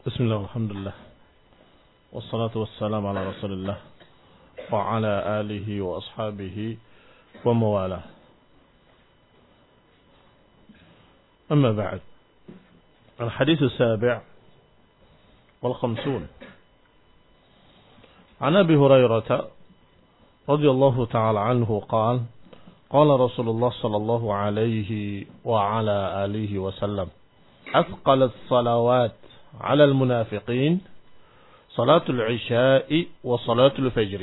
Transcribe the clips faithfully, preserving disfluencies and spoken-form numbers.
Bismillah, alhamdulillah. Wassalatu wassalamu ala rasulillah wa ala alihi wa ashabihi wa mawalah. Amma ba'd. الحديث السابع والخمسون عن أبي هريرة رضي الله تعالى عنه قال قال رسول الله صلى الله عليه وعلى آله وسلم أثقل الصلوات على المنافقين صلاة العشاء وصلاة الفجر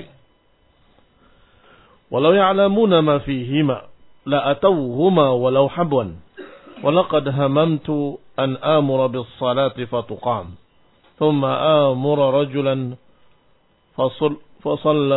ولو يعلمون ما فيهما لأتوهما ولو حبوا ولقد هممت أن آمر بالصلاة فتقام ثم آمر رجلا فصل فصلى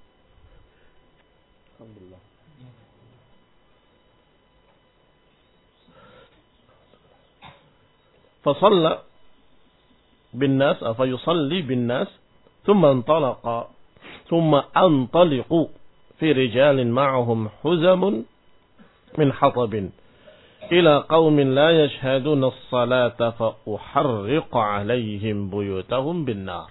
فصلى بالناس فيصلي بالناس ثم انطلق ثم انطلق في رجال معهم حزم من حطب إلى قوم لا يشهدون الصلاة فأحرق عليهم بيوتهم بالنار.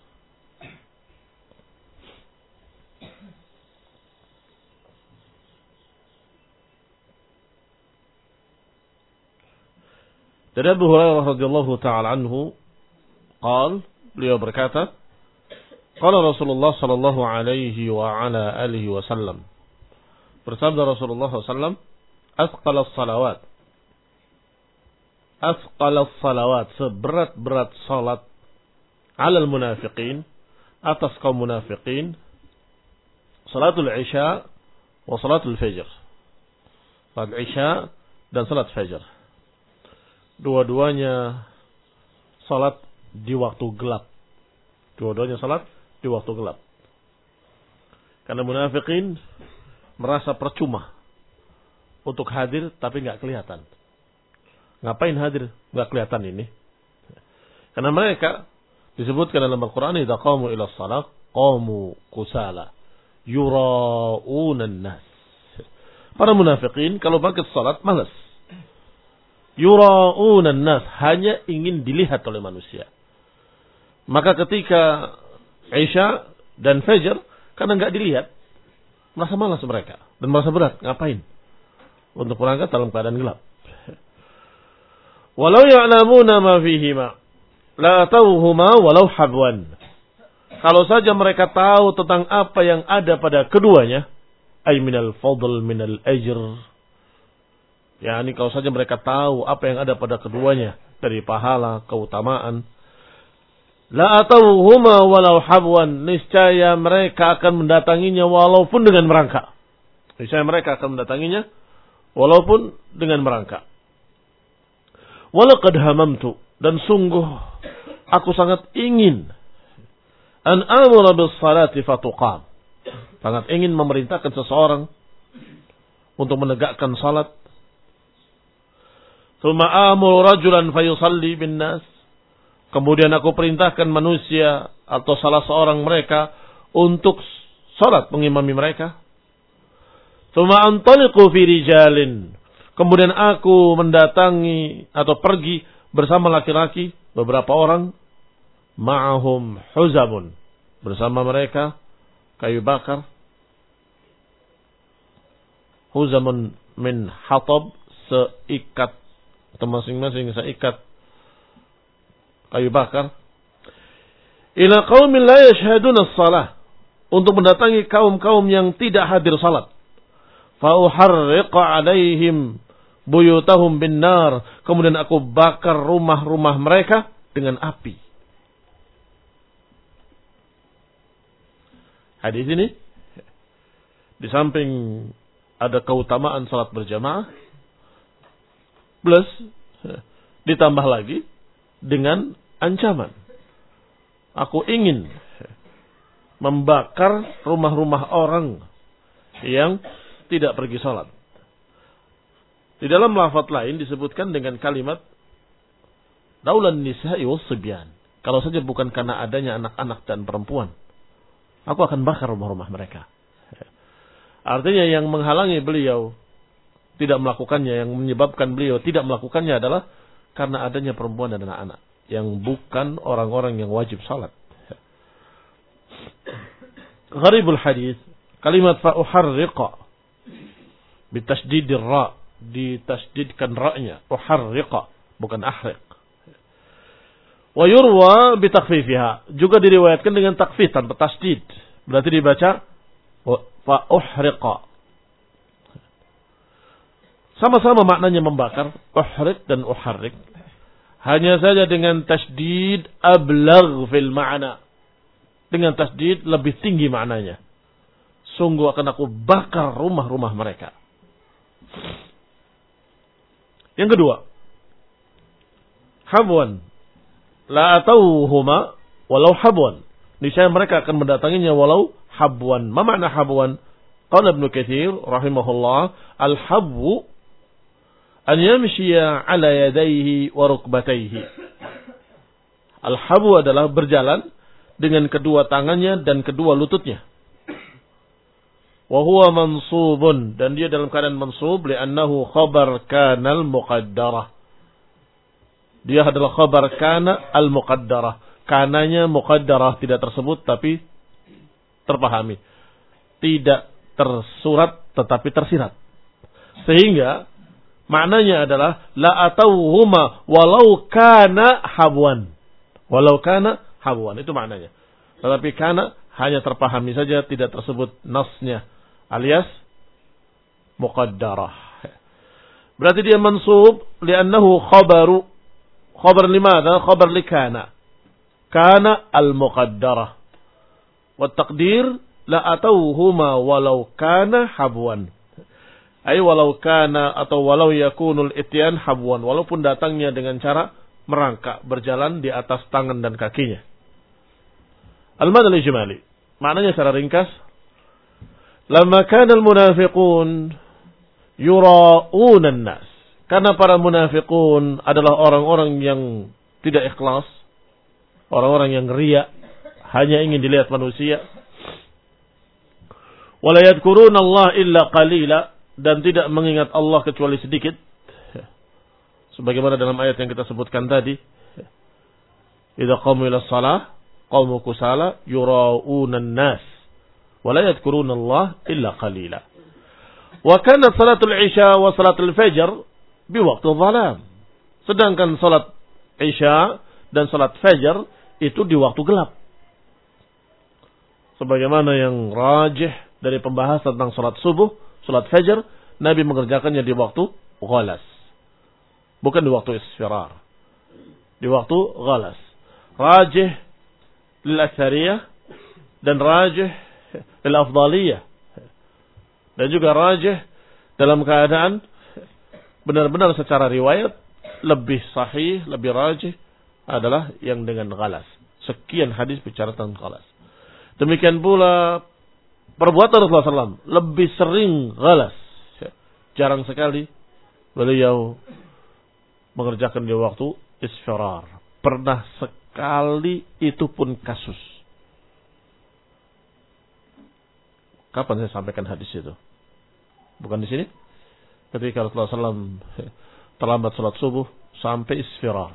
Dari Abu Hurairah radhiyallahu ta'ala anhu qal, beliau berkata, qala Rasulullah sallallahu alaihi wa ala alihi wasallam, bersabda Rasulullah sallallahu alaihi wasallam, asqalas salawat, asqalas salawat, seberat-berat salat, alal munafiqin, atas kaum munafiqin, salatul isya wa salatul fajr, salat isya dan salat fajr. Dua-duanya salat di waktu gelap. Dua-duanya salat di waktu gelap. Karena munafikin merasa percuma untuk hadir tapi nggak kelihatan. Ngapain hadir? Nggak kelihatan ini. Karena mereka disebutkan dalam Al-Quran, idza qamu ila shalah qamu kusala yura'una an-nas. Para munafikin kalau bangkit salat malas. Yura'una an-nas, hanya ingin dilihat oleh manusia. Maka ketika Isya dan Fajr, karena nggak dilihat, merasa malas mereka dan merasa berat. Ngapain? Untuk berangkat dalam keadaan gelap. Walau ya'lamuna ma fihima la atauhuma walau habwan. Kalau saja mereka tahu tentang apa yang ada pada keduanya, ay minal fadl minal ajr. Ya, ini kalau saja mereka tahu apa yang ada pada keduanya dari pahala, keutamaan, la atauhuma walau habwan, niscaya mereka akan mendatanginya walaupun dengan merangkak. Niscaya mereka akan mendatanginya walaupun dengan merangkak. Walaqad hamamtu, dan sungguh aku sangat ingin an amura bis salati fatuqam. Sangat ingin memerintahkan seseorang untuk menegakkan salat. Tsumma amuru rajulan fayusalli bin nas. Kemudian aku perintahkan manusia atau salah seorang mereka untuk salat mengimami mereka. Tsumma antaliqu fi rijalin. Kemudian aku mendatangi atau pergi bersama laki-laki, beberapa orang, ma'ahum huzamun, bersama mereka kayu bakar. Huzamun min hatab, seikat atau masing-masing seikat kayu bakar. Ila qaumin la yashhaduna as-salah, untuk mendatangi kaum-kaum yang tidak hadir salat. Fa uharriqa alaihim buyutahum bin nar, kemudian aku bakar rumah-rumah mereka dengan api. Hadis ini di samping ada keutamaan salat berjamaah, plus ditambah lagi dengan ancaman. Aku ingin membakar rumah-rumah orang yang tidak pergi salat. Di dalam lafaz lain disebutkan dengan kalimat daulan nisa'i was-sibyan. Kalau saja bukan karena adanya anak-anak dan perempuan, aku akan bakar rumah-rumah mereka. Artinya yang menghalangi beliau tidak melakukannya, yang menyebabkan beliau tidak melakukannya adalah karena adanya perempuan dan anak-anak. yang bukan orang-orang yang wajib salat. Gharibul hadis, kalimat fa uharriqa bitasdidir ra, ditasdidkan ra-nya, uharriqa bukan ahriq. Wa yurwa bitakhfifiha, juga diriwayatkan dengan takfif tanpa tasdid. Berarti dibaca fa uhriqa. Sama-sama maknanya membakar, uhriq dan uharriq. Hanya saja dengan tasdid ablagh fil ma'na. Dengan tasdid lebih tinggi maknanya. Sungguh akan aku bakar rumah-rumah mereka. Yang kedua, habwan. La atauhuma walau habwan. Niscaya mereka akan mendatanginya walau habwan. Ma makna habwan? Qala Ibnu Katsir rahimahullah, al-habwu an yamshiya ala yadayhi wa rukbatayhi. Al-habwu adalah berjalan dengan kedua tangannya dan kedua lututnya. Wa huwa mansubun, dan dia dalam keadaan mansub li'annahu khabar kana al-muqaddarah. Dia adalah khabar kana al-muqaddarah. Kananya muqaddarah, tidak tersebut tapi terpahami. Tidak tersurat tetapi tersirat. Sehingga maknanya adalah la atauhuma walau kana habwan. Walau kana habwan, itu maknanya. Tetapi kana hanya terpahami saja, tidak tersebut nasnya, alias muqaddarah. Berarti dia mansub li'annahu khabaru. Khabar limada? Khabar likana. Kana al-muqaddarah. Wa taqdir la atauhuma walau kana habwan. Ay walau kana atau walau yakunul ityan habwan, walaupun datangnya dengan cara merangkak, berjalan di atas tangan dan kakinya. Al-madal ijmali, maknanya secara ringkas, lamma kana al-munafiqun yura'una an-nas. Karena para munafiqun adalah orang-orang yang tidak ikhlas, orang-orang yang riya, hanya ingin dilihat manusia. Wala yadhkuruna Allah illa qalila, dan tidak mengingat Allah kecuali sedikit. Sebagaimana dalam ayat yang kita sebutkan tadi. Idza qamu ila shalah qamu kusala yura'una an-nas wa la yadhkuruna Allah illa qalila. Wa kanat salatul isya wa salatul fajr bi waqti dhalam. Sedangkan salat isya dan salat fajar itu di waktu gelap. Sebagaimana yang rajih dari pembahasan tentang salat subuh, salat fajar, Nabi mengerjakannya di waktu ghalas. Bukan di waktu isfirar. Di waktu ghalas. Rajih lil aktsariyah dan rajih lil afdaliyah. Dan juga rajih dalam keadaan benar-benar secara riwayat lebih sahih, lebih rajih adalah yang dengan ghalas. Sekian hadis bicara tentang ghalas. Demikian pula perbuatan Rasulullah sallallahu alaihi wasallam lebih sering ghalas. Jarang sekali beliau mengerjakan di waktu isfirar. Pernah sekali, itu pun kasus. Kapan saya sampaikan hadis itu? Bukan di sini? Ketika Rasulullah sallallahu alaihi wasallam terlambat salat subuh sampai isfirar.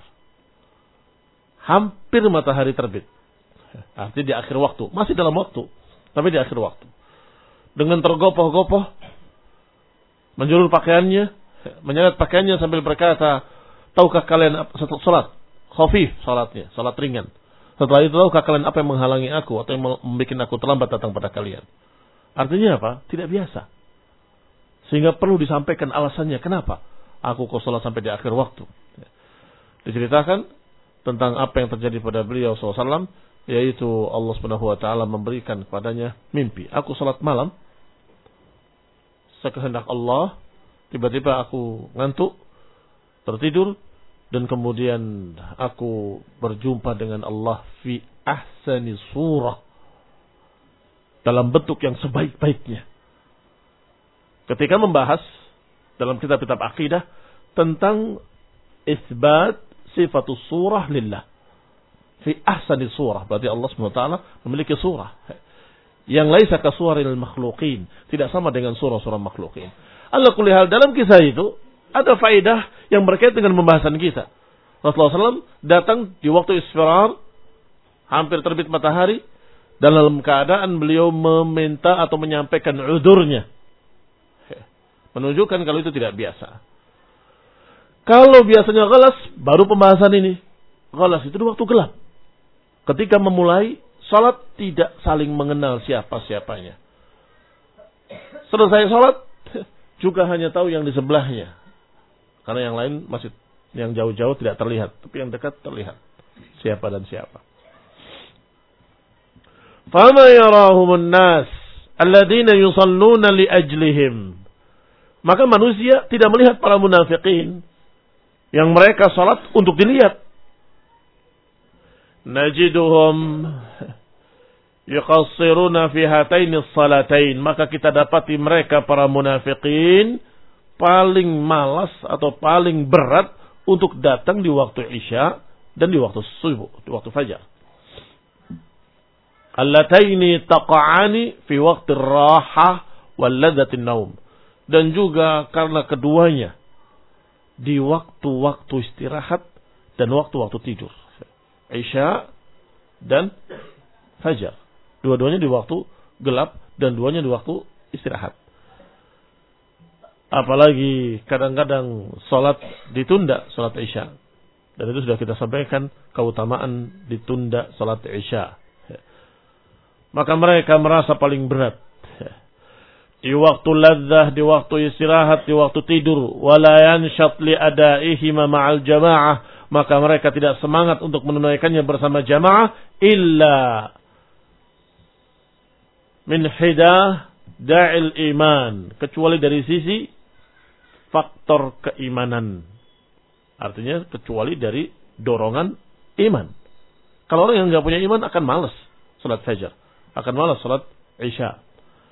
Hampir matahari terbit. Artinya di akhir waktu. Masih dalam waktu, tapi di akhir waktu. Dengan tergopoh-gopoh, menjulur pakaiannya, menyeret pakaiannya sambil berkata, tahukah kalian setelah salat? Khafif salatnya, salat ringan. Setelah itu, tahukah kalian apa yang menghalangi aku atau yang membuat aku terlambat datang pada kalian? Artinya apa? Tidak biasa. Sehingga perlu disampaikan alasannya. Kenapa aku kok salat sampai di akhir waktu? Diceritakan tentang apa yang terjadi pada beliau sallallahu alaihi wasallam, yaitu Allah Subhanahu wa taala memberikan kepadanya mimpi. Aku salat malam, sekehendak Allah, tiba-tiba aku ngantuk, tertidur, dan kemudian aku berjumpa dengan Allah fi ahsani surah, dalam bentuk yang sebaik-baiknya. Ketika membahas dalam kitab-kitab akidah tentang isbat sifatus surah lillah fi ahsani surah, berarti Allah subhanahu wa taala memiliki surah yang laisa ka suwaril makhluqin, tidak sama dengan surah-surah makhluqin. Ala kulli hal, dalam kisah itu ada faedah yang berkaitan dengan pembahasan kita. Rasulullah shallallahu alaihi wasallam datang di waktu isfirar, hampir terbit matahari, dan dalam keadaan beliau meminta atau menyampaikan udurnya. Menunjukkan kalau itu tidak biasa. Kalau biasanya ghalas, baru pembahasan ini. Ghalas itu di waktu gelap. Ketika memulai salat tidak saling mengenal siapa-siapanya. Selesai salat juga hanya tahu yang di sebelahnya. Karena yang lain masih yang jauh-jauh tidak terlihat, tapi yang dekat terlihat siapa dan siapa. Fama yarahumun nas alladziina yusalluna li ajlihim. Maka manusia tidak melihat para munafikin yang mereka salat untuk dilihat. Najiduhum yuqassiruna fi hataini salatain. Maka kita dapati mereka para munafikin paling malas atau paling berat untuk datang di waktu Isya dan di waktu subuh, di waktu fajar. Allataini taqa'ani fi waqti rahah wal ladzatin naum. Dan juga karena keduanya di waktu-waktu istirahat dan waktu-waktu tidur. Isya dan fajar. Dua-duanya di waktu gelap dan duanya di waktu istirahat. Apalagi kadang-kadang sholat ditunda, sholat Isya. Dan itu sudah kita sampaikan keutamaan ditunda sholat Isya. Maka mereka merasa paling berat. Di waktu ladzah, di waktu istirahat, di waktu tidur. Wala yanshat li adaihima ma'al jamaah. Maka mereka tidak semangat untuk menunaikannya bersama jamaah. Illa min hidah da'il iman. Kecuali dari sisi faktor keimanan. Artinya kecuali dari dorongan iman. Kalau orang yang nggak punya iman akan malas salat fajar. Akan malas salat Isya.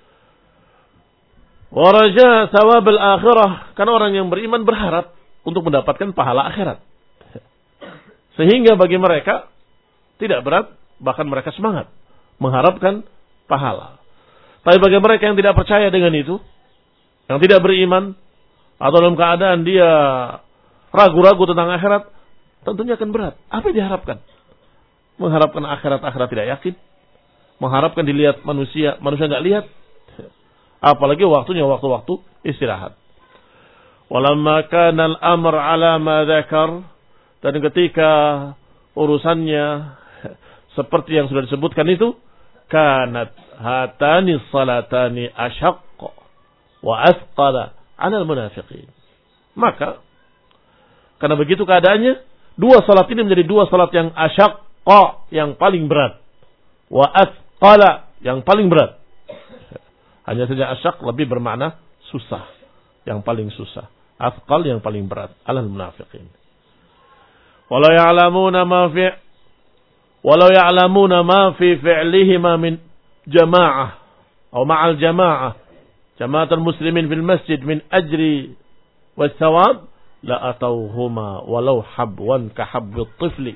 Waraja thawab al-akhirah. Karena orang yang beriman berharap untuk mendapatkan pahala akhirat. Sehingga bagi mereka tidak berat, bahkan mereka semangat mengharapkan pahala. Tapi bagi mereka yang tidak percaya dengan itu, yang tidak beriman, atau dalam keadaan dia ragu-ragu tentang akhirat, tentunya akan berat. Apa yang diharapkan? Mengharapkan akhirat-akhirat tidak yakin. Mengharapkan dilihat manusia, manusia nggak lihat. Apalagi waktunya waktu-waktu istirahat. Walamma kana al-amr ala ma dzakar, dan ketika urusannya seperti yang sudah disebutkan itu, kanat hatani salatani asyaqqa wa asqala 'ala al-munafiqin. Maka karena begitu keadaannya, dua salat ini menjadi dua salat yang asyaqqa, yang paling berat, wa asqala, yang paling berat. Hanya saja asyaq lebih bermakna susah, yang paling susah. Asqal yang paling berat, 'alal munafiqin. Walau ya'lamuna ma fi walau ya'lamuna ma fi fi'lihima min jama'ah atau ma'al jama'ah, jama'atul muslimin fil masjid min ajri was thawab la atauhuma walau habwan ka habbit tifli.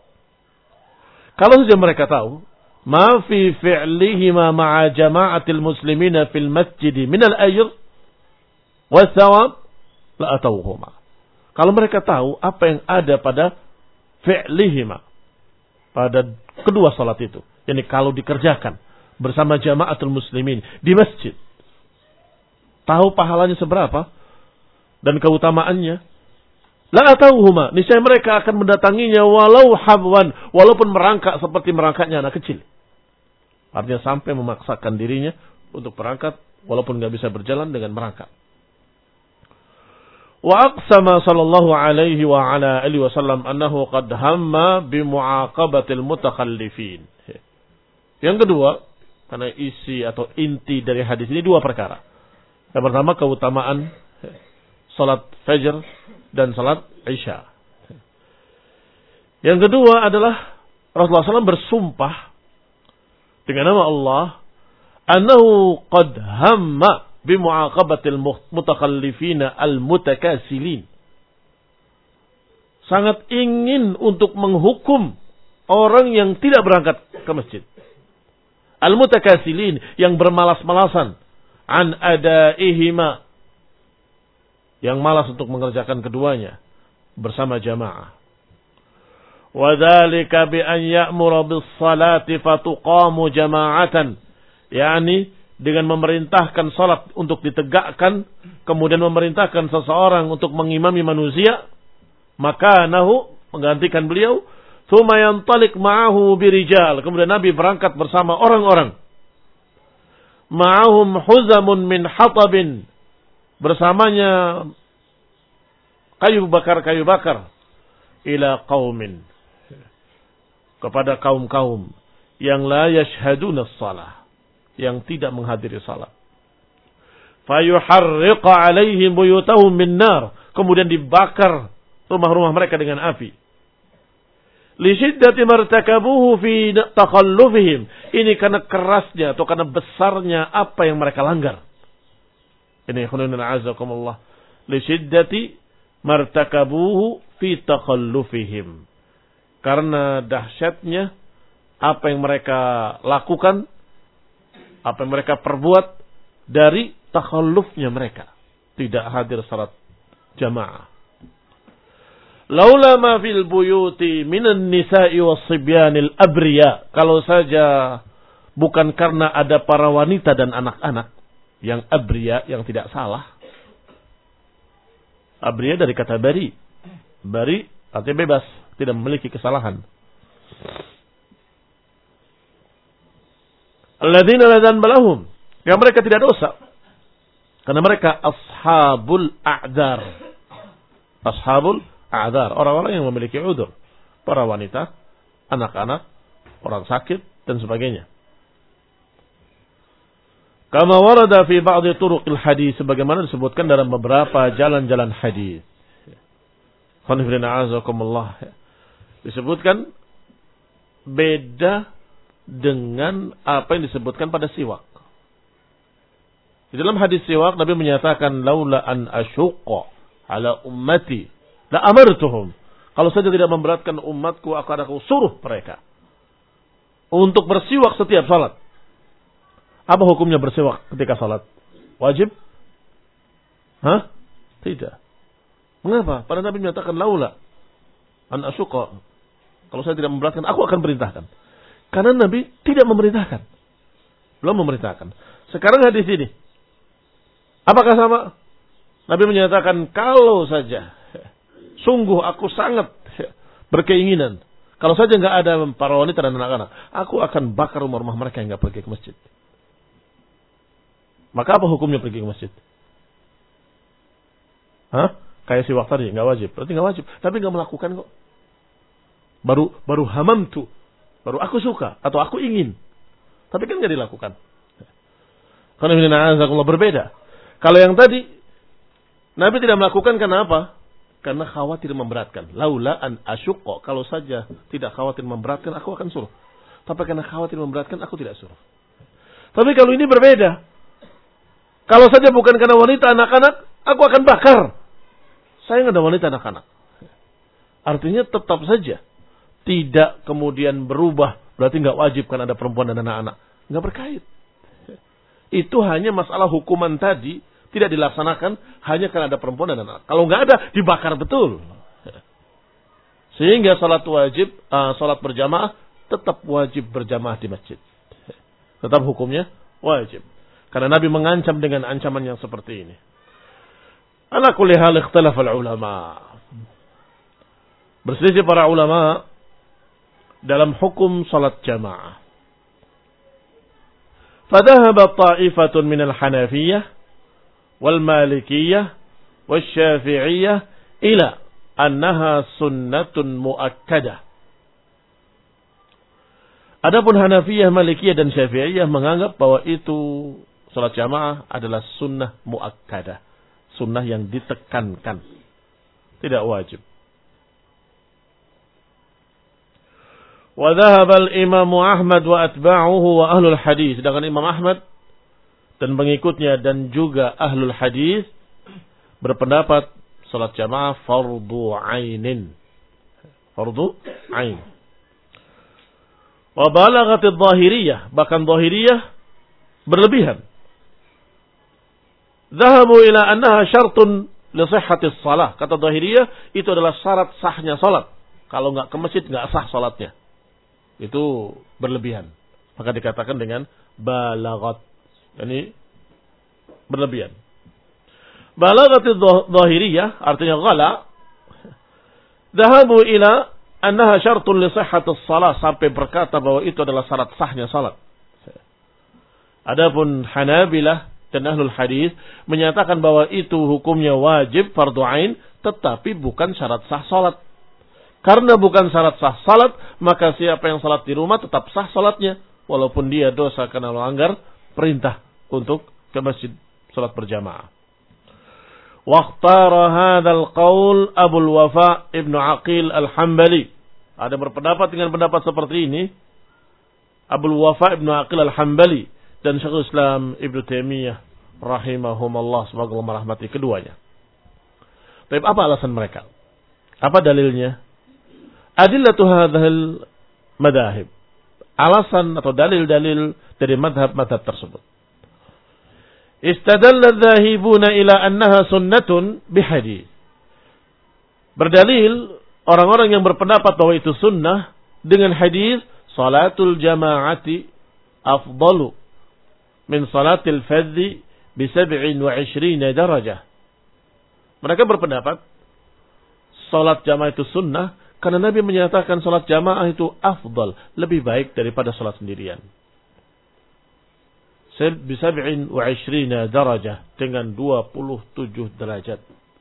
Kalau saja mereka tahu ma fi fi'lihima ma'a jama'atil muslimina fil masjid min al-ajr was thawab la atauhuma. Kalau mereka tahu apa yang ada pada fi'lihima, pada kedua salat itu, yakni kalau dikerjakan bersama jama'atul muslimin di masjid, tahu pahalanya seberapa dan keutamaannya, la atauhuma, niscaya mereka akan mendatanginya walau habwan, walaupun merangkak seperti merangkaknya anak kecil. Artinya sampai memaksakan dirinya untuk berangkat walaupun nggak bisa berjalan dengan merangkak. Wa aqsama sallallahu alaihi wa ala alihi wasallam annahu qad hamma bi mu'aqabatil mutakhallifin. Yang kedua, karena isi atau inti dari hadis ini dua perkara. Yang pertama keutamaan salat fajr dan salat isya. Yang kedua adalah Rasulullah shallallahu alaihi wasallam bersumpah dengan nama Allah, annahu qad hamma bimu'aqabatil mutakhallifina al-mutakasilin. Sangat ingin untuk menghukum orang yang tidak berangkat ke masjid. Al-mutakasilin, yang bermalas-malasan, an adaihima, yang malas untuk mengerjakan keduanya bersama jamaah. Wa dzalika bi an ya'muru bis salati fatuqamu jama'atan. Yani dengan memerintahkan salat untuk ditegakkan, kemudian memerintahkan seseorang untuk mengimami manusia, maka nahu menggantikan beliau, tsumma yantaliq ma'ahu birijal, kemudian Nabi berangkat bersama orang-orang, ma'ahum huzamun min hatabin, bersamanya kayu bakar-kayu bakar, ila qaumin, kepada kaum-kaum yang la yashhaduna shalah, yang tidak menghadiri salat. Fayuharriqa alaihim buyutahum min nar, kemudian dibakar rumah-rumah mereka dengan api. Li shiddati martakabuhu fi takhallufihim, ini karena kerasnya atau karena besarnya apa yang mereka langgar. Ini khunun a'azakumullah. Li shiddati martakabuhu fi takhallufihim, karena dahsyatnya apa yang mereka lakukan, apa yang mereka perbuat dari takhallufnya mereka, tidak hadir salat jamaah. Laula ma fil buyuti minan nisa'i was-sibyanil abriya, kalau saja bukan karena ada para wanita dan anak-anak yang abriya, yang tidak salah. Abriya dari kata bari. Bari artinya bebas, tidak memiliki kesalahan. Alladzina la dzanba lahum, yang mereka tidak dosa, karena mereka ashabul a'dzar. Ashabul a'dzar, orang-orang yang memiliki udzur, para wanita, anak-anak, orang sakit dan sebagainya. Kama warada fi ba'dhi turuqil hadis, sebagaimana disebutkan dalam beberapa jalan-jalan hadis. Qanifrina azakumullah, disebutkan beda dengan apa yang disebutkan pada siwak. Di dalam hadis siwak Nabi menyatakan, laula an asyuqqa ala ummati la amartuhum, kalau saja tidak memberatkan umatku akan aku suruh mereka untuk bersiwak setiap salat. Apa hukumnya bersiwak ketika salat? Wajib? Hah? Tidak. Mengapa? Pada Nabi menyatakan laula an asyuqqa, kalau saya tidak memberatkan aku akan perintahkan. Karena Nabi tidak memerintahkan. Belum memerintahkan. Sekarang hadis ini, apakah sama? Nabi menyatakan, kalau saja, sungguh aku sangat berkeinginan, kalau saja nggak ada para wanita dan anak-anak, aku akan bakar rumah-rumah mereka yang nggak pergi ke masjid. Maka apa hukumnya pergi ke masjid? Hah? Kayak si waktu tadi, nggak wajib. Berarti nggak wajib. Tapi nggak melakukan kok. Baru baru hamam tuh. Baru aku suka atau aku ingin. Tapi kan nggak dilakukan. Karena ini na'azakullah berbeda. Kalau yang tadi Nabi tidak melakukan karena apa? Karena khawatir memberatkan. Laula an asyuqqa, kalau saja tidak khawatir memberatkan aku akan suruh. Tapi karena khawatir memberatkan aku tidak suruh. Tapi kalau ini berbeda. Kalau saja bukan karena wanita anak-anak, aku akan bakar. Saya nggak ada wanita anak-anak. Artinya tetap saja tidak kemudian berubah, berarti nggak wajib kan ada perempuan dan anak-anak. Nggak berkait. Itu hanya masalah hukuman tadi tidak dilaksanakan hanya karena ada perempuan dan anak. Kalau nggak ada, dibakar betul. Sehingga salat wajib, uh, salat berjamaah tetap wajib berjamaah di masjid. Tetap hukumnya wajib. Karena Nabi mengancam dengan ancaman yang seperti ini. Ala kulli hal ikhtalafa al-ulama. Berselisih para ulama dalam hukum salat jamaah. Fadhahaba ta'ifatun minal Hanafiyah wal Malikiyah wal Syafi'iyah ila annaha sunnatun muakkadah. Adapun Hanafiyah, Malikiyah dan Syafi'iyah menganggap bahwa itu salat jamaah adalah sunnah muakkadah, sunnah yang ditekankan, tidak wajib. Wa dhahaba al-Imam Ahmad wa atba'uhu wa ahlul hadis. Sedangkan Imam Ahmad dan pengikutnya dan juga ahlul hadis berpendapat salat jamaah fardu ainin. Fardu ain. Wa balaghat adh-dhahiriyah, bahkan dhahiriyah berlebihan. Dhahabu ila annaha syartun li sihhati shalah. Kata dhahiriyah itu adalah syarat sahnya salat. Kalau nggak ke masjid nggak sah sholatnya. Itu berlebihan. Maka dikatakan dengan balaghat. Ini berlebihan. Balaghat dhahiriyah artinya ghala. Dhahabu ila annaha syartun li sihhatis shalah, sampai berkata bahwa itu adalah syarat sahnya salat. Adapun Hanabilah dan Ahlul Hadis menyatakan bahwa itu hukumnya wajib fardhu ain, tetapi bukan syarat sah salat. Karena bukan syarat sah salat, maka siapa yang salat di rumah tetap sah salatnya walaupun dia dosa karena melanggar perintah untuk ke masjid salat berjamaah. Waqtara hadzal qaul Abul Wafa Ibnu Aqil Al-Hambali. Ada berpendapat dengan pendapat seperti ini Abul Wafa Ibnu Aqil Al-Hambali dan Syekhul Islam Ibnu Taimiyah rahimahumullah, semoga Allah merahmati keduanya. Tapi apa alasan mereka? Apa dalilnya? Adillatu hadzal madahib. Alasan atau dalil-dalil dari madhab-madhab tersebut. Istadalla dzahibuna ila annaha sunnatun bihadits. Berdalil orang-orang yang berpendapat bahwa itu sunnah dengan hadis salatul jama'ati afdalu min salatil fadhi bi sab'in wa ishrina darajah. Mereka berpendapat salat jamaah itu sunnah karena Nabi menyatakan salat jamaah itu afdal, lebih baik daripada salat sendirian. Bisab'in wa ishrina darajah, dengan dua puluh tujuh derajat.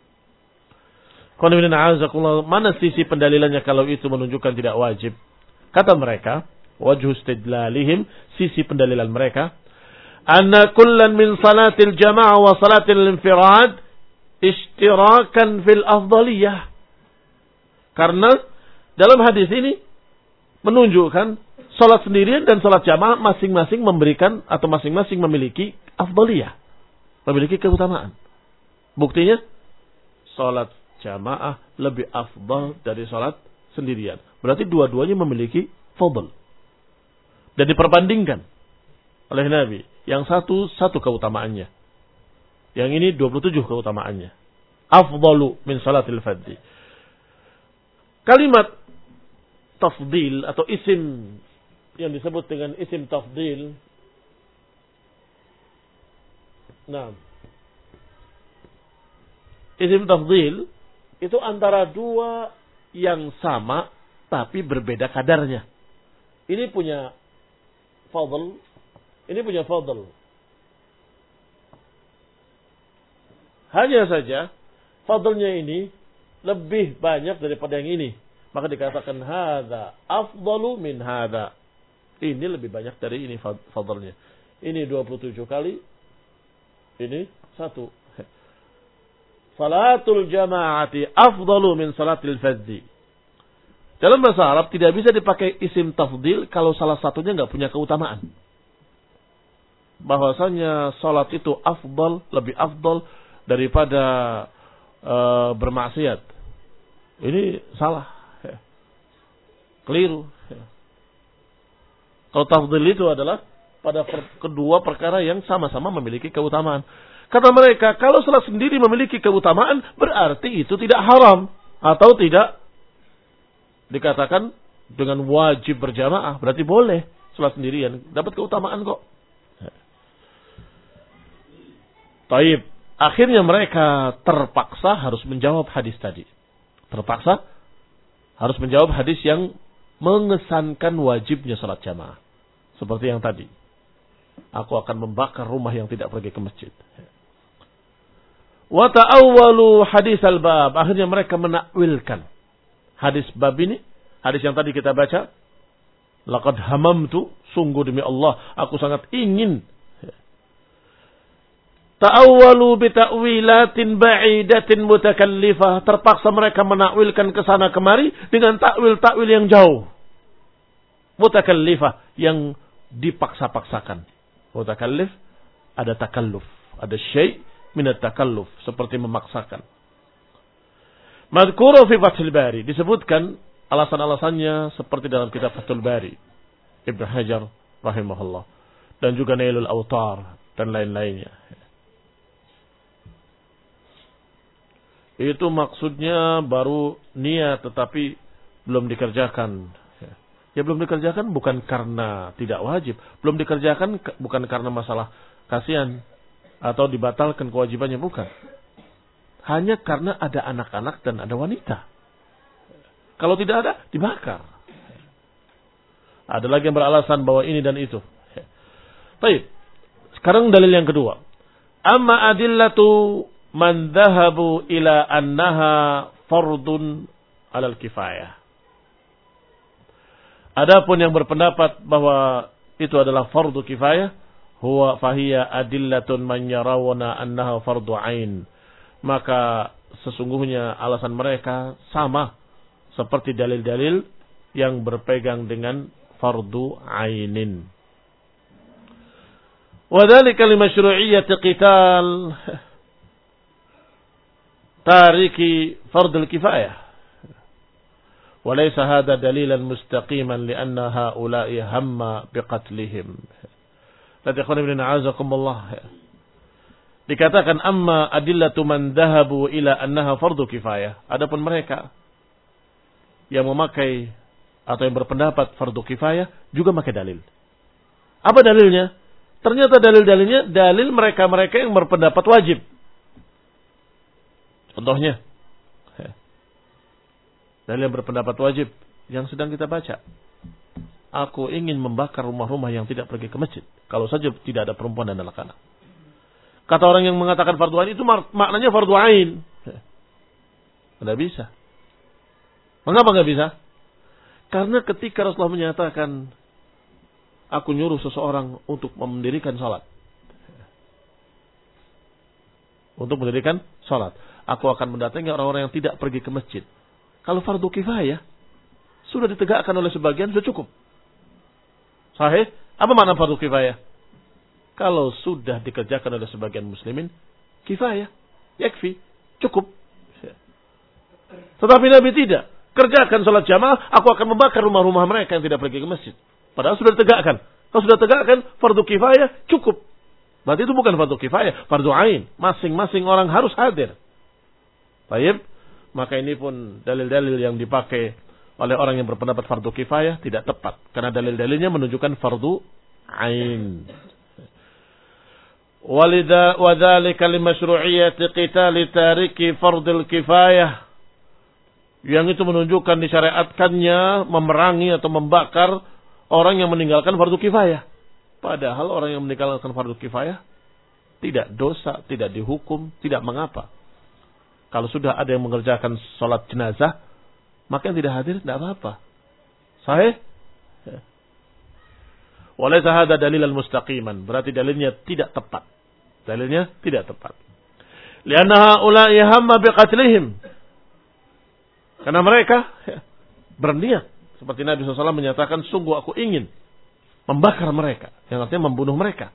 Mana sisi pendalilannya kalau itu menunjukkan tidak wajib? Kata mereka, wajhu istidlalihim, sisi pendalilan mereka, anna kullan min salatil jama'ah wa salatil infirad ishtirakan fil afdaliyah. Karena dalam hadis ini menunjukkan salat sendirian dan salat jamaah masing-masing memberikan atau masing-masing memiliki afdaliyah, memiliki keutamaan. Buktinya salat jamaah lebih afdal dari salat sendirian. Berarti dua-duanya memiliki fadl. Dan diperbandingkan oleh Nabi. Yang satu satu keutamaannya. Yang ini dua puluh tujuh keutamaannya. Afdalu min salatil fadhi. Kalimat tafdil atau isim yang disebut dengan isim tafdil. Nah, isim tafdil itu antara dua yang sama tapi berbeda kadarnya. Ini punya fadl, ini punya fadl. Hanya saja fadlnya ini lebih banyak daripada yang ini. Maka dikatakan hadza afdalu min hadza. Ini lebih banyak dari ini fadlnya. Ini dua puluh tujuh kali. Ini satu. Salatul jama'ati afdalu min salatil fadhi. Dalam bahasa Arab tidak bisa dipakai isim tafdil kalau salah satunya enggak punya keutamaan. Bahwasanya salat itu afdal, lebih afdal daripada uh, bermaksiat. Ini salah. Keliru. Kalau tafdil itu adalah pada per, kedua perkara yang sama-sama memiliki keutamaan. Kata mereka, kalau salat sendiri memiliki keutamaan, berarti itu tidak haram. Atau tidak dikatakan dengan wajib berjamaah. Berarti boleh salat sendirian. Dapat keutamaan kok. Taib. Akhirnya mereka terpaksa harus menjawab hadis tadi. Terpaksa harus menjawab hadis yang mengesankan wajibnya salat jamaah. Seperti yang tadi. Aku akan membakar rumah yang tidak pergi ke masjid. Wa ta'awwalu hadis al-bab. Akhirnya mereka menakwilkan hadis bab ini. Hadis yang tadi kita baca. Laqad hamamtu. Sungguh demi Allah. Aku sangat ingin. Ta'awwalu bita'wilatin ba'idatin mutakallifah. Terpaksa mereka menakwilkan ke sana kemari dengan takwil-takwil yang jauh. Mutakallifah. Yang dipaksa-paksakan. Mutakallif ada takalluf, ada syai' minat takalluf, seperti memaksakan. Madhkuru fi Fathul Bari, disebutkan alasan-alasannya seperti dalam kitab Fathul Bari Ibnu Hajar rahimahullah, dan juga Nailul Awtar dan lain-lainnya. Itu maksudnya baru niat, tetapi belum dikerjakan. Ya belum dikerjakan bukan karena tidak wajib. Belum dikerjakan bukan karena masalah kasihan atau dibatalkan kewajibannya, bukan. Hanya karena ada anak-anak dan ada wanita. Kalau tidak ada, dibakar. Ada lagi yang beralasan bahwa ini dan itu. Baik. Sekarang dalil yang kedua. Amma adillatu man dhahabu ila annaha fardun alal kifayah. Adapun yang berpendapat bahwa itu adalah fardu kifayah, huwa fahiya adillatun man yarawna annaha fardu ain. Maka sesungguhnya alasan mereka sama seperti dalil-dalil yang berpegang dengan fardu ainin. Wa dzalika li masyru'iyyati qital tariki fardul kifayah. وليس هذا دليلا مستقيما لأن هؤلاء هم بقتلهم. Latihan ibn a'azakumullah. Dikatakan amma adillatu man dhahabu ila annaha fardu kifayah. Adapun mereka yang memakai atau yang berpendapat fardu kifayah juga pakai dalil. Apa dalilnya? Ternyata dalil-dalilnya dalil mereka-mereka yang berpendapat wajib. Contohnya dalil yang berpendapat wajib yang sedang kita baca. Aku ingin membakar rumah-rumah yang tidak pergi ke masjid. Kalau saja tidak ada perempuan dan anak-anak. Kata orang yang mengatakan fardu ain itu maknanya fardu ain. Tidak bisa. Mengapa tidak bisa? Karena ketika Rasulullah menyatakan, aku nyuruh seseorang untuk mendirikan salat. Untuk mendirikan salat. Aku akan mendatangi orang-orang yang tidak pergi ke masjid. Kalau fardu kifayah sudah ditegakkan oleh sebagian, sudah cukup. Sahih? Apa makna fardu kifayah? Kalau sudah dikerjakan oleh sebagian muslimin, kifayah, yakfi, cukup. Tetapi Nabi tidak. Kerjakan salat jamaah, aku akan membakar rumah-rumah mereka yang tidak pergi ke masjid. Padahal sudah ditegakkan. Kalau sudah tegakkan, fardu kifayah, cukup. Berarti itu bukan fardu kifayah, fardu ain. Masing-masing orang harus hadir. Baik. Maka ini pun dalil-dalil yang dipakai oleh orang yang berpendapat fardu kifayah tidak tepat. Karena dalil-dalilnya menunjukkan fardu ain. Walidha wa dzalika limasyru'iyyati qitali tariki fardil kifayah. Yang itu menunjukkan disyariatkannya memerangi atau membakar orang yang meninggalkan fardu kifayah. Padahal orang yang meninggalkan fardu kifayah tidak dosa, tidak dihukum, tidak mengapa. Kalau sudah ada yang mengerjakan sholat jenazah, maka yang tidak hadir tidak apa-apa. Sahih? Walaysa hadza dalilan mustaqiman. Berarti dalilnya tidak tepat. Dalilnya tidak tepat. Lianna haula'i hamma biqatlihim. Karena mereka ya, berniat. Seperti Nabi shallallahu alaihi wasallam menyatakan, sungguh aku ingin membakar mereka. Yang artinya membunuh mereka.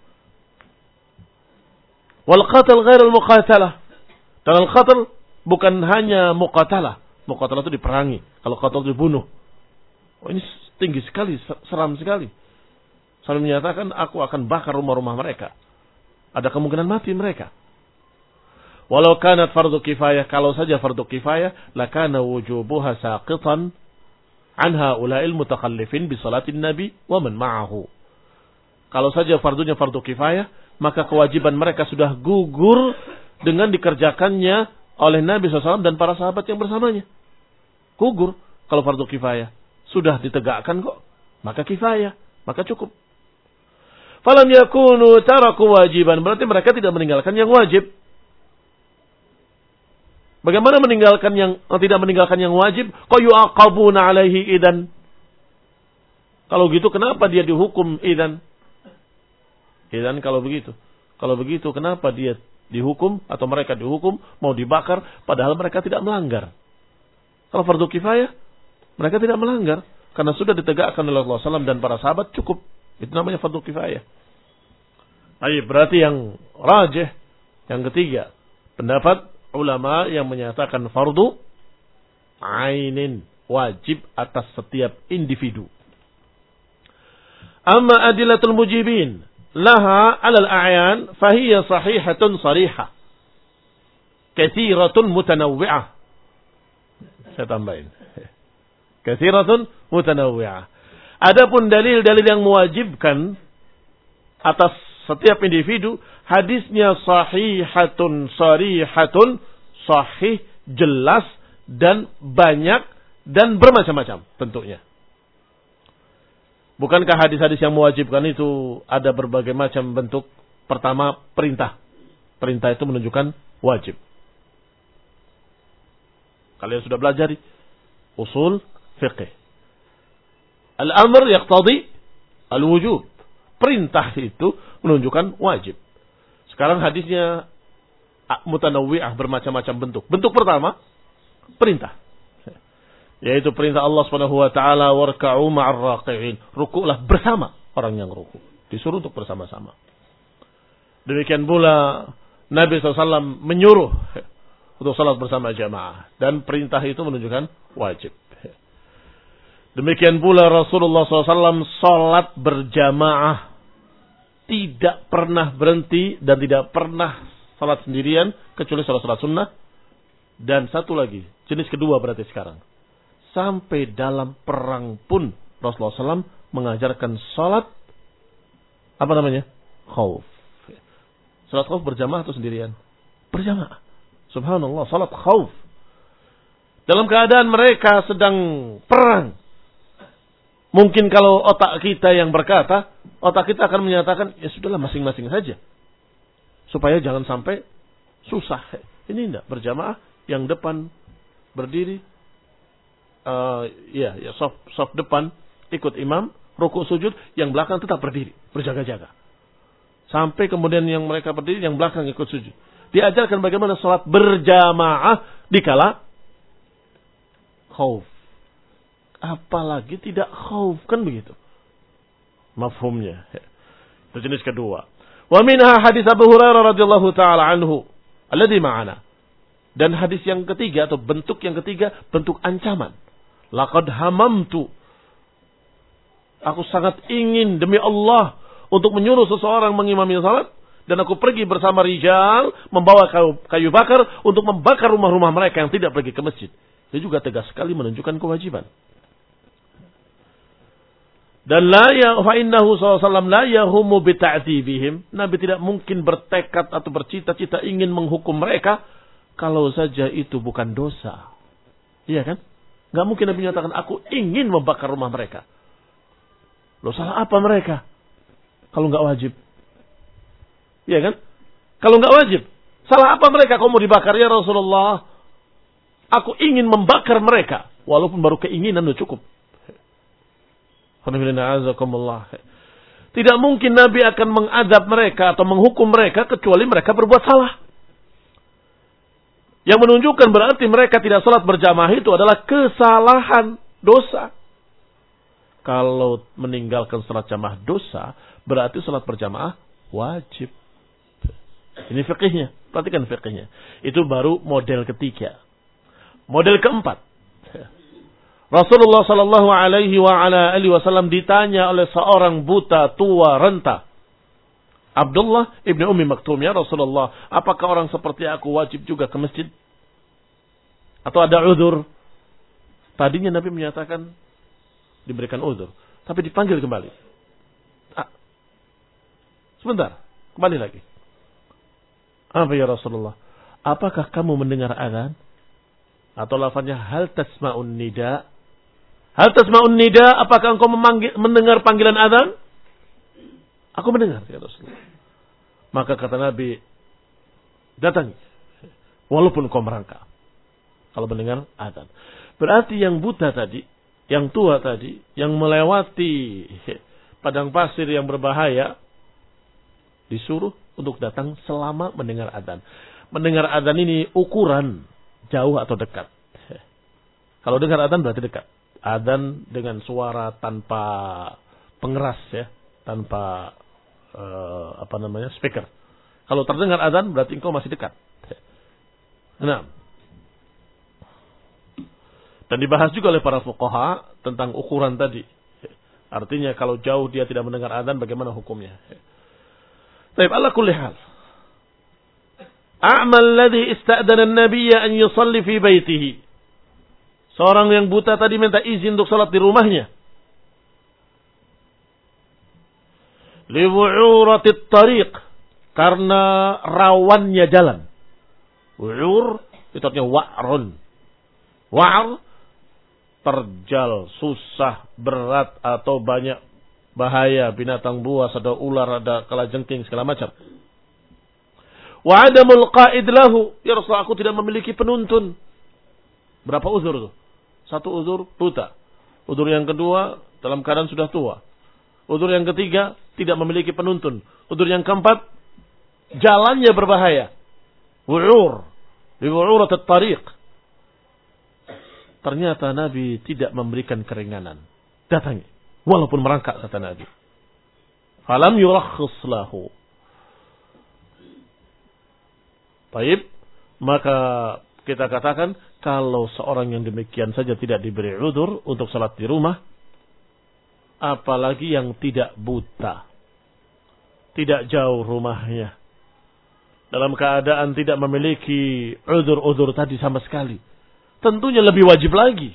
Wal qatl ghairul muqatalah. Dan al-qatl bukan hanya muqatalah. Muqatalah itu diperangi. Kalau qatl itu dibunuh. Oh, ini tinggi sekali, seram sekali. Sampai menyatakan, aku akan bakar rumah-rumah mereka. Ada kemungkinan mati mereka. Walau kanat fardu kifayah, kalau saja fardu kifayah, lakana wujubuha saqitan an haula'il mutakhallifin bi salatin nabi wa man ma'ahu. Kalau saja fardunya fardu kifayah, maka kewajiban mereka sudah gugur dengan dikerjakannya oleh Nabi shallallahu alaihi wasallam dan para sahabat yang bersamanya. Gugur kalau fardu kifayah. Sudah ditegakkan kok. Maka kifayah. Maka cukup. Falam yakunu taraku wajiban. Berarti mereka tidak meninggalkan yang wajib. Bagaimana meninggalkan yang tidak meninggalkan yang wajib? Kok yu'aqabuna alaihi idan? Kalau gitu kenapa dia dihukum idan? Idan kalau begitu. Kalau begitu kenapa dia dihukum atau mereka dihukum mau dibakar padahal mereka tidak melanggar. Kalau fardu kifayah mereka tidak melanggar karena sudah ditegakkan oleh Rasulullah shallallahu alaihi wasallam dan para sahabat, cukup. Itu namanya fardu kifayah. Baik, berarti yang rajih yang ketiga pendapat ulama yang menyatakan fardu ainin, wajib atas setiap individu. Amma adillatul mujibin laha alal a'yan fahiya sahihatun sarihah kathiratun mutanawwi'ah. Saya tambahin. katsiratun mutanawwi'ah. Adapun dalil-dalil yang mewajibkan atas setiap individu, hadisnya sahihatun sarihatun, sahih, jelas dan banyak dan bermacam-macam bentuknya. Bukankah hadis-hadis yang mewajibkan itu ada berbagai macam bentuk? Pertama, perintah. Perintah itu menunjukkan wajib. Kalian sudah belajar usul fiqh. Al-amr yaqtadi al-wujub. Perintah itu menunjukkan wajib. Sekarang hadisnya mutanawwi'ah, bermacam-macam bentuk. Bentuk pertama, perintah. Yaitu perintah Allah Subhanahu wa taala, warka'u ma'ar raqi'in. Rukuklah bersama orang yang rukuk. Disuruh untuk bersama-sama. Demikian pula Nabi shallallahu alaihi wasallam menyuruh untuk salat bersama jamaah. Dan perintah itu menunjukkan wajib. Demikian pula Rasulullah shallallahu alaihi wasallam salat berjamaah. Tidak pernah berhenti dan tidak pernah salat sendirian. Kecuali salat-salat sunnah. Dan satu lagi, jenis kedua berarti sekarang. Sampai dalam perang pun Rasulullah shallallahu alaihi wasallam mengajarkan salat. Apa namanya? Khauf. Salat khauf berjamaah atau sendirian? Berjamaah. Subhanallah, salat khauf. Dalam keadaan mereka sedang perang. Mungkin kalau otak kita yang berkata, otak kita akan menyatakan, ya sudahlah masing-masing saja. Supaya jangan sampai susah. Ini tidak, berjamaah, yang depan berdiri, uh, ya, ya soft, soft depan, ikut imam, rukuk sujud, yang belakang tetap berdiri, berjaga-jaga. Sampai kemudian yang mereka berdiri, yang belakang ikut sujud. Diajarkan bagaimana salat berjamaah dikala khauf. Apalagi tidak khauf, kan begitu mafhumnya. Itu jenis kedua. Wa minha hadis Abu Hurairah radhiyallahu taala anhu alladhi ma'ana. Dan hadis yang ketiga atau bentuk yang ketiga, bentuk ancaman. Laqad hamamtu, aku sangat ingin demi Allah untuk menyuruh seseorang mengimami salat, dan aku pergi bersama rijal membawa kayu, kayu bakar untuk membakar rumah-rumah mereka yang tidak pergi ke masjid. Itu juga tegas sekali menunjukkan kewajiban. Dan la ya fa innahu sallallahu alaihi wasallam la yahumu bi ta'dzibihim. Nabi tidak mungkin bertekad atau bercita-cita ingin menghukum mereka kalau saja itu bukan dosa. Iya kan? Enggak mungkin Nabi menyatakan aku ingin membakar rumah mereka. Loh, salah apa mereka? Kalau enggak wajib. Iya kan? Kalau enggak wajib. Salah apa mereka kalau mau dibakar ya Rasulullah? Aku ingin membakar mereka. Walaupun baru keinginan itu cukup. Tidak mungkin Nabi akan mengadab mereka atau menghukum mereka kecuali mereka berbuat salah. Yang menunjukkan berarti mereka tidak salat berjamaah itu adalah kesalahan, dosa. Kalau meninggalkan salat jamaah dosa, berarti salat berjamaah wajib. Ini fikihnya, perhatikan fikihnya. Itu baru model ketiga. Model keempat. Rasulullah sallallahu alaihi wa ala alihi wasallam ditanya oleh seorang buta tua renta. Abdullah ibn Ummi Maktum, ya Rasulullah, apakah orang seperti aku wajib juga ke masjid? Atau ada uzur? Tadinya Nabi menyatakan diberikan uzur, tapi dipanggil kembali. Ah, sebentar, kembali lagi. Apa ya Rasulullah? Apakah kamu mendengar azan? Atau lafaznya hal tasma'un nida? Hal tasma'un nida, apakah engkau memanggil, mendengar panggilan azan? Aku mendengar ya Rasulullah. Maka kata Nabi, datang walaupun kau merangkak kalau mendengar azan. Berarti yang buta tadi, yang tua tadi, yang melewati padang pasir yang berbahaya, disuruh untuk datang selama mendengar azan. Mendengar azan ini ukuran jauh atau dekat. Kalau dengar azan berarti dekat. Azan dengan suara tanpa pengeras ya, tanpa uh, apa namanya speaker. Kalau terdengar azan berarti engkau masih dekat. Nah, dan dibahas juga oleh para fuqaha tentang ukuran tadi. Artinya kalau jauh dia tidak mendengar azan bagaimana hukumnya? Baik, ala kulli hal. A'mal ladzi ista'dana an-nabiy an yusalli fi baitihi. Seorang yang buta tadi minta izin untuk salat di rumahnya. Liwu'uratit tariq, karena rawannya jalan. Wu'ur itu artinya wa'run. Wa'r terjal, susah, berat atau banyak bahaya, binatang buas, ada ular, ada kalajengking segala macam. Wa adamul qa'id lahu, ya Rasulullah aku tidak memiliki penuntun. Berapa uzur itu? Satu uzur buta. Uzur yang kedua dalam keadaan sudah tua. Uzur yang ketiga tidak memiliki penuntun. Uzur yang keempat jalannya berbahaya. Wu'ur, liwu'urat at-tariq. Ternyata Nabi tidak memberikan keringanan. Datangi, walaupun merangkak kata Nabi. Falam yurakhis lahu. Baik, maka kita katakan kalau seorang yang demikian saja tidak diberi udzur untuk salat di rumah, apalagi yang tidak buta, tidak jauh rumahnya, dalam keadaan tidak memiliki udzur-udzur tadi sama sekali, tentunya lebih wajib lagi.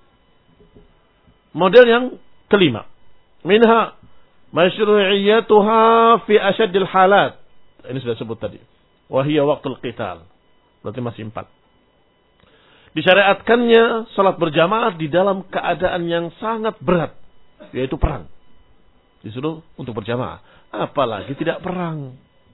Model yang kelima, minha masyru'iyyatuha fi asyaddil halat. Ini sudah sebut tadi. Wa hiya waqtul qital. Berarti masih empat. Disyariatkannya salat berjamaah di dalam keadaan yang sangat berat, yaitu perang. Disuruh untuk berjamaah, apalagi tidak perang.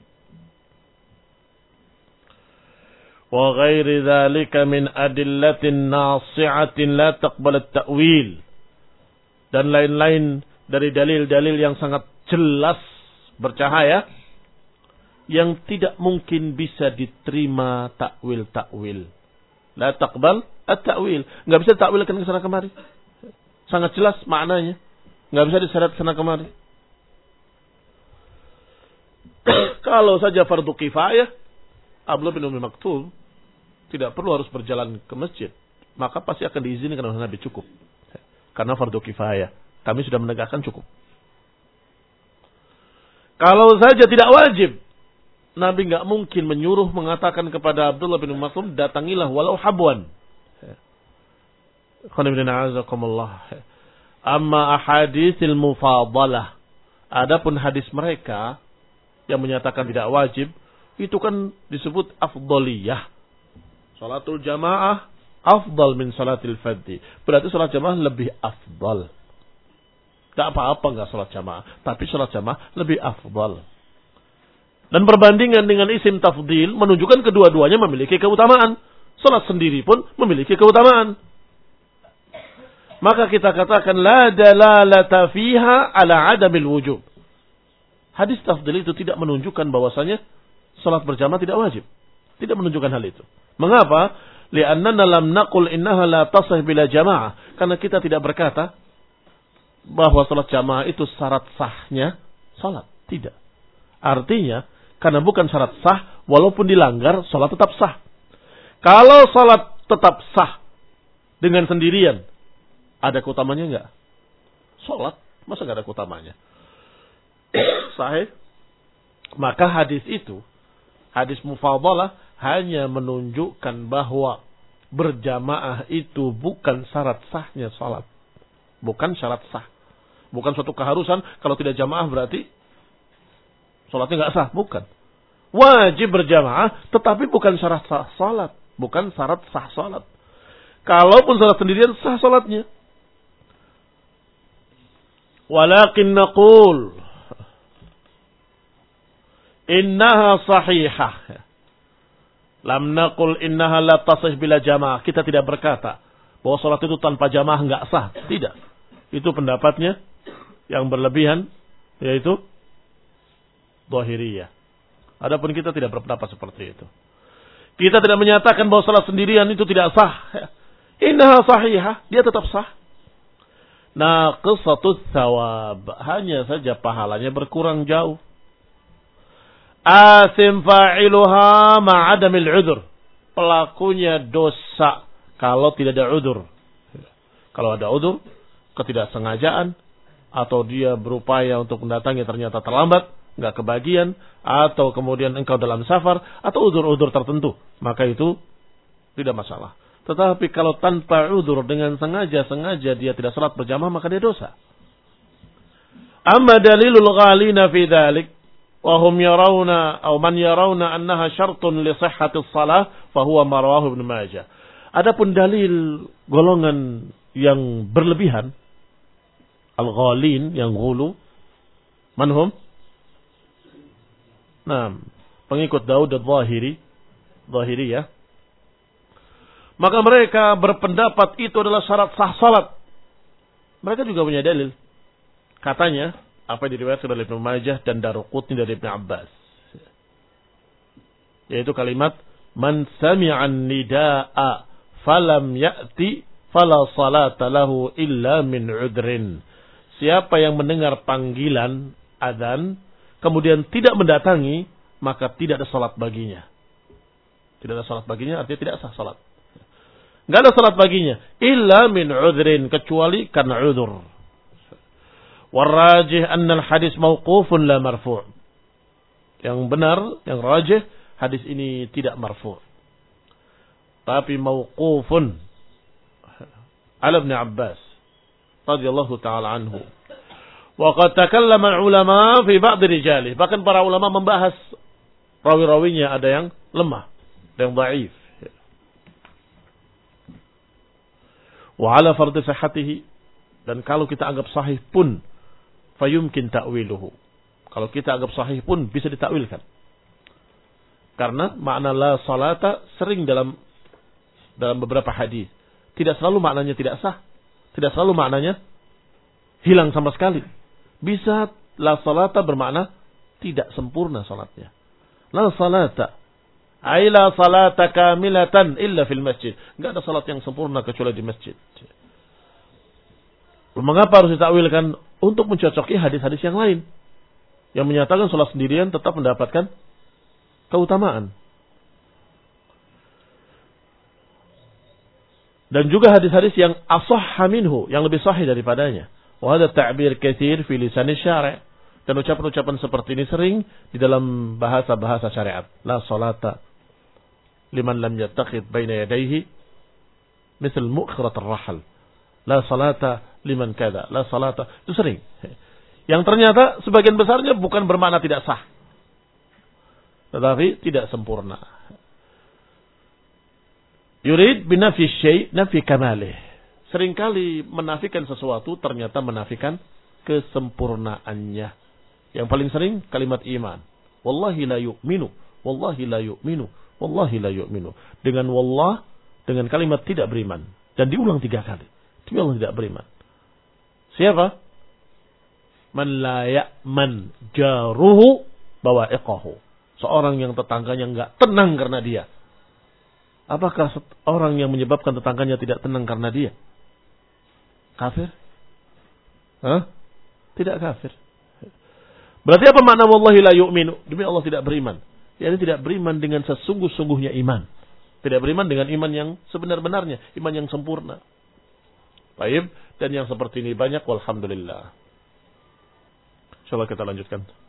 Wa ghairi dzalika min adillatin nasi'atin la taqbal at-ta'wil. Dan lain-lain dari dalil-dalil yang sangat jelas bercahaya yang tidak mungkin bisa diterima takwil-takwil. La taqbal at-ta'wil. Enggak bisa takwilkan ke sana kemari. Sangat jelas maknanya. Enggak bisa diseret ke sana kemari. Kalau saja fardu kifayah, Abdullah bin Ummi Maktum tidak perlu harus berjalan ke masjid, maka pasti akan diizinkan oleh Nabi cukup. Karena fardu kifayah, kami sudah menegakkan cukup. Kalau saja tidak wajib, Nabi enggak mungkin menyuruh mengatakan kepada Abdullah bin Ummi Maktum, datangilah walau habwan. Amma ahaditsil mufadalah. Adapun hadis mereka yang menyatakan tidak wajib, itu kan disebut afdaliyah. Salatul jamaah afdal min salatil fadhi. Berarti salat jamaah lebih afdal. Tak apa-apa enggak salat jamaah, tapi salat jamaah lebih afdal. Dan perbandingan dengan isim tafdil menunjukkan kedua-duanya memiliki keutamaan. Salat sendiri pun memiliki keutamaan. Maka kita katakan la dalalata fiha ala adamil wujub. Hadis tafdil itu tidak menunjukkan bahwasanya salat berjamaah tidak wajib. Tidak menunjukkan hal itu. Mengapa? Li'annana lam naqul innaha la tasih bila jamaah. Karena kita tidak berkata bahwa salat jamaah itu syarat sahnya salat. Tidak. Artinya, karena bukan syarat sah, walaupun dilanggar, salat tetap sah. Kalau salat tetap sah dengan sendirian, ada keutamanya enggak? Salat, masa enggak ada keutamanya? Sahih. Maka hadis itu, hadis mufadalah, hanya menunjukkan bahwa berjamaah itu bukan syarat sahnya salat. Bukan syarat sah. Bukan suatu keharusan, kalau tidak jamaah berarti salatnya enggak sah. Bukan. Wajib berjamaah, tetapi bukan syarat sah salat. Bukan syarat sah salat. Kalaupun salat sendirian, sah salatnya. Walakin naqul innaha sahihah. Lam naqul innaha la tasih bila jamaah. Kita tidak berkata bahwa salat itu tanpa jamaah enggak sah. Tidak. Itu pendapatnya yang berlebihan, yaitu Zahiriyah. Adapun kita tidak berpendapat seperti itu. Kita tidak menyatakan bahwa salat sendirian itu tidak sah. Innaha sahihah, dia tetap sah. Naqisatut thawab, hanya saja pahalanya berkurang jauh. Asim fa'iluha ma'adamil udhur, pelakunya dosa kalau tidak ada udhur. Kalau ada udhur, ketidaksengajaan, atau dia berupaya untuk mendatangi ternyata terlambat, enggak kebagian, atau kemudian engkau dalam safar, atau udzur-udzur tertentu, maka itu tidak masalah. Tetapi kalau tanpa udzur dengan sengaja-sengaja dia tidak salat berjamaah maka dia dosa. Amma dalilul ghalina fi dzalik wa hum yarawna aw man yarawna annaha syartun li sihhati shalah fa huwa ma rawahu Ibnu Majah. Adapun dalil golongan yang berlebihan al-ghalin yang ghulu manhum? Nah, pengikut Daud al-Zahiri, Zahiri ya. Maka mereka berpendapat itu adalah syarat sah salat. Mereka juga punya dalil. Katanya, apa yang diriwayatkan oleh Ibnu Majah dan Daruqutni dari Ibnu Abbas. Yaitu kalimat, Man sami'an nida'a falam ya'ti fala salata lahu illa min udrin. Siapa yang mendengar panggilan adzan, kemudian tidak mendatangi, maka tidak ada salat baginya. Tidak ada salat baginya, artinya tidak sah salat. Enggak ada salat baginya illa min udhrin, kecuali karena udhur. Warajih anna al-hadis mauqufun la marfu'. Yang benar, yang rajih, hadis ini tidak marfu'. Tapi mauqufun ala Ibn Abbas radhiyallahu taala anhu. Wa qad takallama al-ulama fi ba'd rijalih. Bahkan para ulama membahas rawi-rawinya ada yang lemah, ada yang dhaif. Wa ala fardhi sihhatihi, dan kalau kita anggap sahih pun fayumkin ta'wiluhu. Kalau kita anggap sahih pun bisa ditakwilkan. Karena makna la salata sering dalam dalam beberapa hadis. Tidak selalu maknanya tidak sah, tidak selalu maknanya hilang sama sekali. Bisa la salata bermakna tidak sempurna salatnya. La salata ay la salata kamilatan illa fil masjid. Enggak ada salat yang sempurna kecuali di masjid. Mengapa harus ditakwilkan? Untuk mencocoki hadis-hadis yang lain yang menyatakan salat sendirian tetap mendapatkan keutamaan. Dan juga hadis-hadis yang ashahha minhu, yang lebih sahih daripadanya. Wa hadha ta'bir katsir fi lisan syari'. Dan ucapan-ucapan seperti ini sering di dalam bahasa-bahasa syariat. La salata liman lam yattaqid baina yadayhi misal mu'khirat ar-rahl. La salata liman kada, la salata. Itu sering. Yang ternyata sebagian besarnya bukan bermakna tidak sah, tetapi tidak sempurna. Yurid binafi syai' nafi kamalih. Seringkali menafikan sesuatu ternyata menafikan kesempurnaannya. Yang paling sering kalimat iman. Wallahi la yu'minu, wallahi la yu'minu, wallahi la yu'minu. Dengan wallah, dengan kalimat tidak beriman. Dan diulang tiga kali. Demi Allah tidak beriman. Siapa? Man la ya'man jaruhu bawa'iqahu. Seorang yang tetangganya enggak tenang karena dia. Apakah orang yang menyebabkan tetangganya tidak tenang karena dia kafir? Hah? Tidak kafir. Berarti apa makna wallahi la yu'minu? Demi Allah tidak beriman. Yakni tidak beriman dengan sesungguh-sungguhnya iman. Tidak beriman dengan iman yang sebenar-benarnya, iman yang sempurna. Baik, dan yang seperti ini banyak, walhamdulillah. Insyaallah kita lanjutkan.